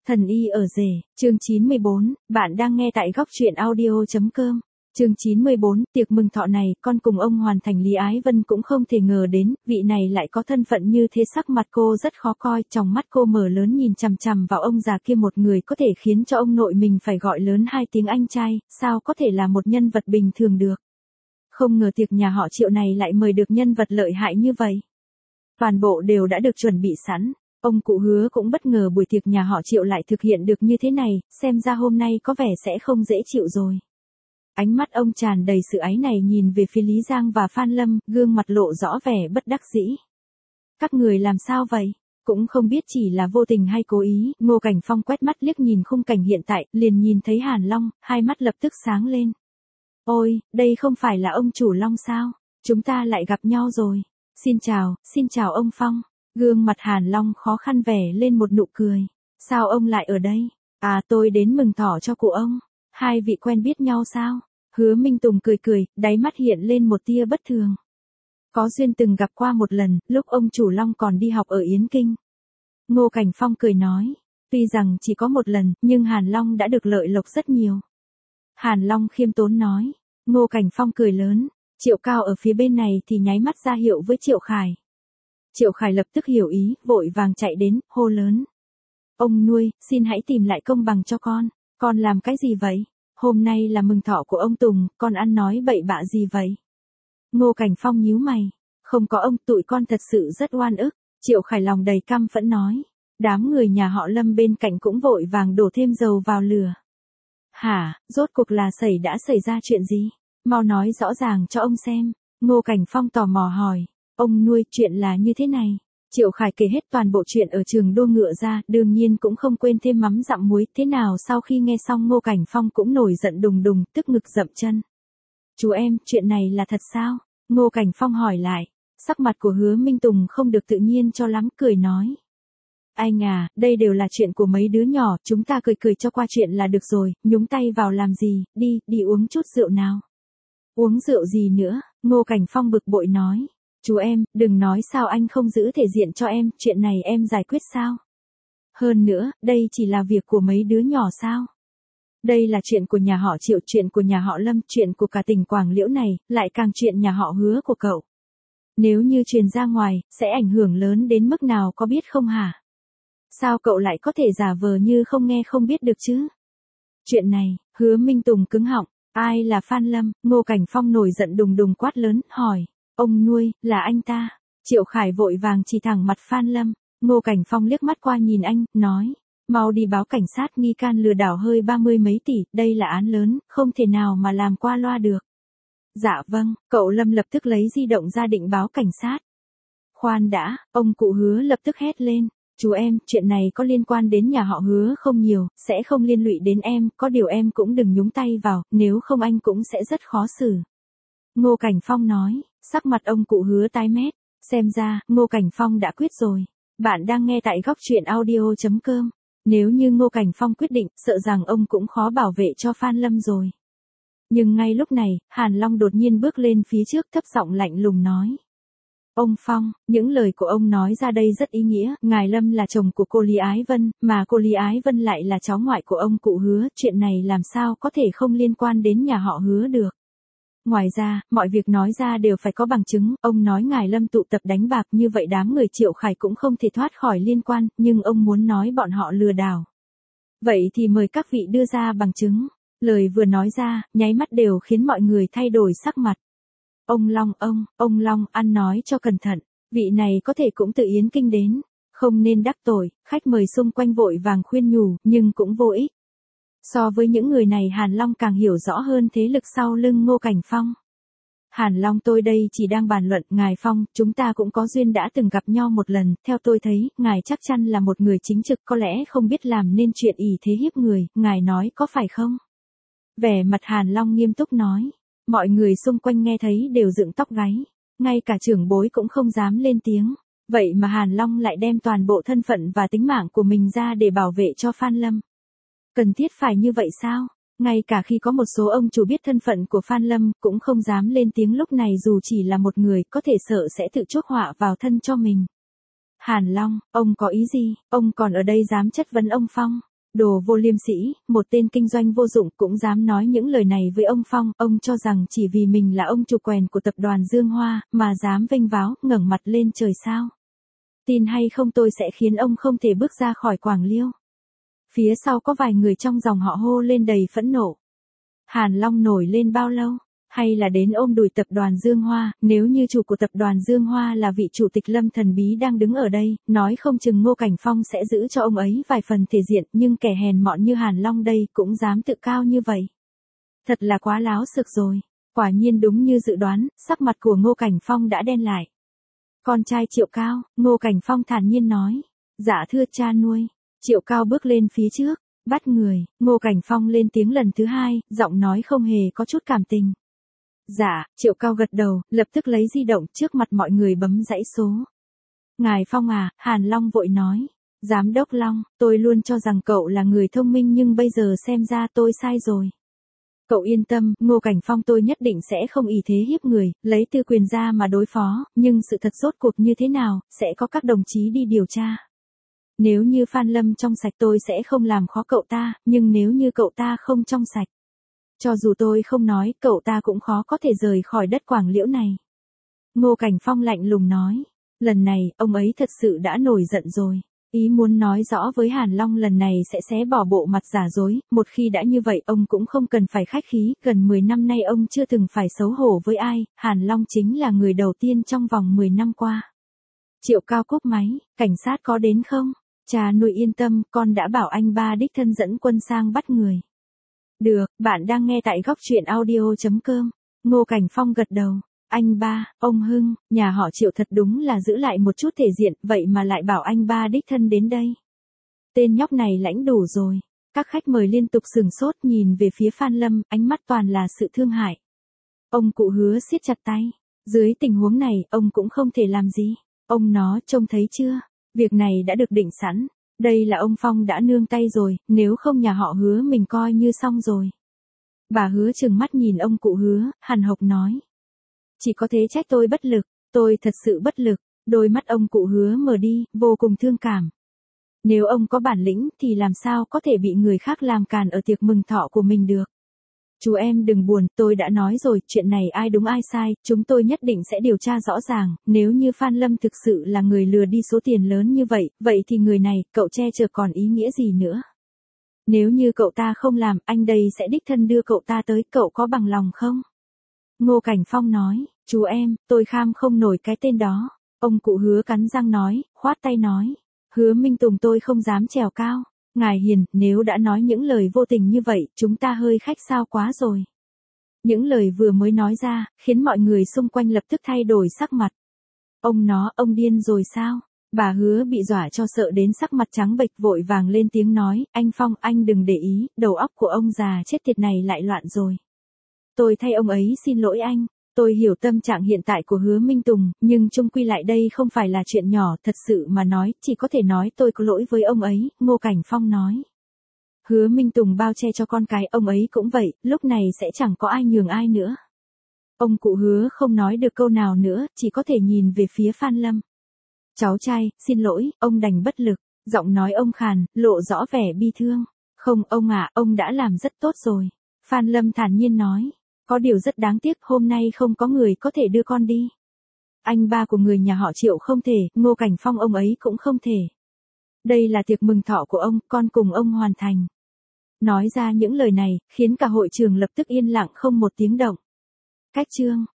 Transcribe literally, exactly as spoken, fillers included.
Thần y ở rể, chương chín mươi bốn, bạn đang nghe tại góc truyện audio.com. Chương chín mươi bốn, tiệc mừng thọ này, con cùng ông hoàn thành Lý Ái Vân cũng không thể ngờ đến, vị này lại có thân phận như thế. Sắc mặt cô rất khó coi, tròng mắt cô mở lớn nhìn chằm chằm vào ông già kia, một người có thể khiến cho ông nội mình phải gọi lớn hai tiếng anh trai, sao có thể là một nhân vật bình thường được. Không ngờ tiệc nhà họ Triệu này lại mời được nhân vật lợi hại như vậy. Toàn bộ đều đã được chuẩn bị sẵn. Ông cụ Hứa cũng bất ngờ buổi tiệc nhà họ Triệu lại thực hiện được như thế này, xem ra hôm nay có vẻ sẽ không dễ chịu rồi. Ánh mắt ông tràn đầy sự áy náy nhìn về phía Lý Giang và Phan Lâm, gương mặt lộ rõ vẻ bất đắc dĩ. Các người làm sao vậy? Cũng không biết chỉ là vô tình hay cố ý. Ngô Cảnh Phong quét mắt liếc nhìn khung cảnh hiện tại, liền nhìn thấy Hàn Long, hai mắt lập tức sáng lên. Ôi, đây không phải là ông chủ Long sao? Chúng ta lại gặp nhau rồi. Xin chào, xin chào ông Phong. Gương mặt Hàn Long khó khăn vẻ lên một nụ cười. Sao ông lại ở đây? À, tôi đến mừng thọ cho cụ ông. Hai vị quen biết nhau sao? Hứa Minh Tùng cười cười, đáy mắt hiện lên một tia bất thường. Có duyên từng gặp qua một lần, lúc ông chủ Long còn đi học ở Yến Kinh. Ngô Cảnh Phong cười nói. Tuy rằng chỉ có một lần, nhưng Hàn Long đã được lợi lộc rất nhiều. Hàn Long khiêm tốn nói. Ngô Cảnh Phong cười lớn. Triệu Cao ở phía bên này thì nháy mắt ra hiệu với Triệu Khải. Triệu Khải lập tức hiểu ý, vội vàng chạy đến, hô lớn. Ông nuôi, xin hãy tìm lại công bằng cho con. Con làm cái gì vậy? Hôm nay là mừng thọ của ông Tùng, con ăn nói bậy bạ gì vậy? Ngô Cảnh Phong nhíu mày. Không có ông, tụi con thật sự rất oan ức. Triệu Khải lòng đầy căm phẫn nói. Đám người nhà họ Lâm bên cạnh cũng vội vàng đổ thêm dầu vào lửa. Hả, rốt cuộc là xảy đã xảy ra chuyện gì? Mau nói rõ ràng cho ông xem. Ngô Cảnh Phong tò mò hỏi. Ông nuôi, chuyện là như thế này. Triệu Khải kể hết toàn bộ chuyện ở trường đua ngựa ra, đương nhiên cũng không quên thêm mắm dặm muối. Thế nào sau khi nghe xong Ngô Cảnh Phong cũng nổi giận đùng đùng, tức ngực dậm chân. Chú em, chuyện này là thật sao? Ngô Cảnh Phong hỏi lại. Sắc mặt của Hứa Minh Tùng không được tự nhiên cho lắm, cười nói. Anh à, đây đều là chuyện của mấy đứa nhỏ, chúng ta cười cười cho qua chuyện là được rồi, nhúng tay vào làm gì, đi, đi uống chút rượu nào. Uống rượu gì nữa? Ngô Cảnh Phong bực bội nói. Chú em, đừng nói sao anh không giữ thể diện cho em, chuyện này em giải quyết sao? Hơn nữa, đây chỉ là việc của mấy đứa nhỏ sao? Đây là chuyện của nhà họ Triệu, chuyện của nhà họ Lâm, chuyện của cả tỉnh Quảng Liễu này, lại càng chuyện nhà họ Hứa của cậu. Nếu như truyền ra ngoài, sẽ ảnh hưởng lớn đến mức nào có biết không hả? Sao cậu lại có thể giả vờ như không nghe không biết được chứ? Chuyện này, Hứa Minh Tùng cứng họng, ai là Phan Lâm? Ngô Cảnh Phong nổi giận đùng đùng quát lớn, hỏi. Ông nuôi, là anh ta. Triệu Khải vội vàng chỉ thẳng mặt Phan Lâm. Ngô Cảnh Phong liếc mắt qua nhìn anh, nói. Mau đi báo cảnh sát, nghi can lừa đảo hơi ba mươi mấy tỷ, đây là án lớn, không thể nào mà làm qua loa được. Dạ vâng, cậu Lâm lập tức lấy di động ra định báo cảnh sát. Khoan đã, ông cụ Hứa lập tức hét lên. Chú em, chuyện này có liên quan đến nhà họ Hứa không nhiều, sẽ không liên lụy đến em, có điều em cũng đừng nhúng tay vào, nếu không anh cũng sẽ rất khó xử. Ngô Cảnh Phong nói, sắc mặt ông cụ Hứa tái mét, xem ra, Ngô Cảnh Phong đã quyết rồi. Bạn đang nghe tại góc truyện audio.com. Nếu như Ngô Cảnh Phong quyết định, sợ rằng ông cũng khó bảo vệ cho Phan Lâm rồi. Nhưng ngay lúc này, Hàn Long đột nhiên bước lên phía trước, thấp giọng lạnh lùng nói. Ông Phong, những lời của ông nói ra đây rất ý nghĩa, ngài Lâm là chồng của cô Lý Ái Vân, mà cô Lý Ái Vân lại là cháu ngoại của ông cụ Hứa, chuyện này làm sao có thể không liên quan đến nhà họ Hứa được. Ngoài ra, mọi việc nói ra đều phải có bằng chứng, ông nói ngài Lâm tụ tập đánh bạc, như vậy đám người Triệu Khải cũng không thể thoát khỏi liên quan, nhưng ông muốn nói bọn họ lừa đảo. Vậy thì mời các vị đưa ra bằng chứng. Lời vừa nói ra, nháy mắt đều khiến mọi người thay đổi sắc mặt. Ông Long, ông, ông Long, ăn nói cho cẩn thận, vị này có thể cũng từ Yến Kinh đến, không nên đắc tội. Khách mời xung quanh vội vàng khuyên nhủ, nhưng cũng vô ích. So với những người này, Hàn Long càng hiểu rõ hơn thế lực sau lưng Ngô Cảnh Phong. Hàn Long, tôi đây chỉ đang bàn luận, ngài Phong, chúng ta cũng có duyên đã từng gặp nhau một lần, theo tôi thấy, ngài chắc chắn là một người chính trực, có lẽ không biết làm nên chuyện ỷ thế hiếp người, ngài nói có phải không? Vẻ mặt Hàn Long nghiêm túc nói. Mọi người xung quanh nghe thấy đều dựng tóc gáy, ngay cả trưởng bối cũng không dám lên tiếng. Vậy mà Hàn Long lại đem toàn bộ thân phận và tính mạng của mình ra để bảo vệ cho Phan Lâm. Cần thiết phải như vậy sao? Ngay cả khi có một số ông chủ biết thân phận của Phan Lâm cũng không dám lên tiếng, lúc này dù chỉ là một người có thể sợ sẽ tự chuốc họa vào thân cho mình. Hàn Long, ông có ý gì? Ông còn ở đây dám chất vấn ông Phong? Đồ vô liêm sỉ, một tên kinh doanh vô dụng cũng dám nói những lời này với ông Phong, ông cho rằng chỉ vì mình là ông chủ quèn của tập đoàn Dương Hoa, mà dám vênh váo, ngẩng mặt lên trời sao. Tin hay không tôi sẽ khiến ông không thể bước ra khỏi Quảng Liêu. Phía sau có vài người trong dòng họ hô lên đầy phẫn nộ. Hàn Long nổi lên bao lâu? Hay là đến ôm đùi tập đoàn Dương Hoa, nếu như chủ của tập đoàn Dương Hoa là vị chủ tịch Lâm thần bí đang đứng ở đây, nói không chừng Ngô Cảnh Phong sẽ giữ cho ông ấy vài phần thể diện, nhưng kẻ hèn mọn như Hàn Long đây cũng dám tự cao như vậy. Thật là quá láo xược rồi. Quả nhiên đúng như dự đoán, sắc mặt của Ngô Cảnh Phong đã đen lại. Con trai Triệu Cao, Ngô Cảnh Phong thản nhiên nói. Dạ thưa cha nuôi. Triệu Cao bước lên phía trước, bắt người, Ngô Cảnh Phong lên tiếng lần thứ hai, giọng nói không hề có chút cảm tình. Dạ, Triệu Cao gật đầu, lập tức lấy di động trước mặt mọi người bấm dãy số. Ngài Phong à, Hàn Long vội nói. Giám đốc Long, tôi luôn cho rằng cậu là người thông minh nhưng bây giờ xem ra tôi sai rồi. Cậu yên tâm, Ngô Cảnh Phong tôi nhất định sẽ không ỷ thế hiếp người, lấy tư quyền ra mà đối phó, nhưng sự thật rốt cuộc như thế nào, sẽ có các đồng chí đi điều tra. Nếu như Phan Lâm trong sạch tôi sẽ không làm khó cậu ta, nhưng nếu như cậu ta không trong sạch. Cho dù tôi không nói, cậu ta cũng khó có thể rời khỏi đất Quảng Liễu này. Ngô Cảnh Phong lạnh lùng nói. Lần này, ông ấy thật sự đã nổi giận rồi. Ý muốn nói rõ với Hàn Long lần này sẽ xé bỏ bộ mặt giả dối, một khi đã như vậy ông cũng không cần phải khách khí, gần mười năm nay ông chưa từng phải xấu hổ với ai, Hàn Long chính là người đầu tiên trong vòng mười năm qua. Triệu Cao cúp máy, cảnh sát có đến không? Cha nuôi yên tâm, con đã bảo anh ba đích thân dẫn quân sang bắt người. Được, bạn đang nghe tại góc truyện audio chấm com. Ngô Cảnh Phong gật đầu. Anh ba, ông Hưng, nhà họ Triệu thật đúng là giữ lại một chút thể diện, vậy mà lại bảo anh ba đích thân đến đây. Tên nhóc này lãnh đủ rồi. Các khách mời liên tục sừng sốt nhìn về phía Phan Lâm, ánh mắt toàn là sự thương hại. Ông cụ Hứa siết chặt tay. Dưới tình huống này, ông cũng không thể làm gì. Ông nó trông thấy chưa? Việc này đã được định sẵn. Đây là ông Phong đã nương tay rồi, nếu không nhà họ Hứa mình coi như xong rồi. Bà Hứa trừng mắt nhìn ông cụ Hứa, hằn học nói. Chỉ có thế trách tôi bất lực, tôi thật sự bất lực. Đôi mắt ông cụ Hứa mở đi, vô cùng thương cảm. Nếu ông có bản lĩnh thì làm sao có thể bị người khác làm càn ở tiệc mừng thọ của mình được. Chú em đừng buồn, tôi đã nói rồi, chuyện này ai đúng ai sai, chúng tôi nhất định sẽ điều tra rõ ràng, nếu như Phan Lâm thực sự là người lừa đi số tiền lớn như vậy, vậy thì người này, cậu che chở còn ý nghĩa gì nữa. Nếu như cậu ta không làm, anh đây sẽ đích thân đưa cậu ta tới, cậu có bằng lòng không? Ngô Cảnh Phong nói, chú em, tôi kham không nổi cái tên đó. Ông cụ Hứa cắn răng nói, khoát tay nói, Hứa Minh Tùng tôi không dám trèo cao. Ngài hiền, nếu đã nói những lời vô tình như vậy, chúng ta hơi khách sao quá rồi. Những lời vừa mới nói ra, khiến mọi người xung quanh lập tức thay đổi sắc mặt. Ông nó, ông điên rồi sao? Bà Hứa bị dọa cho sợ đến sắc mặt trắng bệch vội vàng lên tiếng nói, anh Phong, anh đừng để ý, đầu óc của ông già chết tiệt này lại loạn rồi. Tôi thay ông ấy xin lỗi anh. Tôi hiểu tâm trạng hiện tại của Hứa Minh Tùng, nhưng chung quy lại đây không phải là chuyện nhỏ, thật sự mà nói, chỉ có thể nói tôi có lỗi với ông ấy, Ngô Cảnh Phong nói. Hứa Minh Tùng bao che cho con cái, ông ấy cũng vậy, lúc này sẽ chẳng có ai nhường ai nữa. Ông cụ Hứa không nói được câu nào nữa, chỉ có thể nhìn về phía Phan Lâm. Cháu trai, xin lỗi, ông đành bất lực, giọng nói ông khàn, lộ rõ vẻ bi thương. Không ông à, ông đã làm rất tốt rồi. Phan Lâm thản nhiên nói. Có điều rất đáng tiếc, hôm nay không có người có thể đưa con đi. Anh ba của người nhà họ Triệu không thể, Ngô Cảnh Phong ông ấy cũng không thể. Đây là tiệc mừng thọ của ông, con cùng ông hoàn thành. Nói ra những lời này, khiến cả hội trường lập tức yên lặng không một tiếng động. Cách chương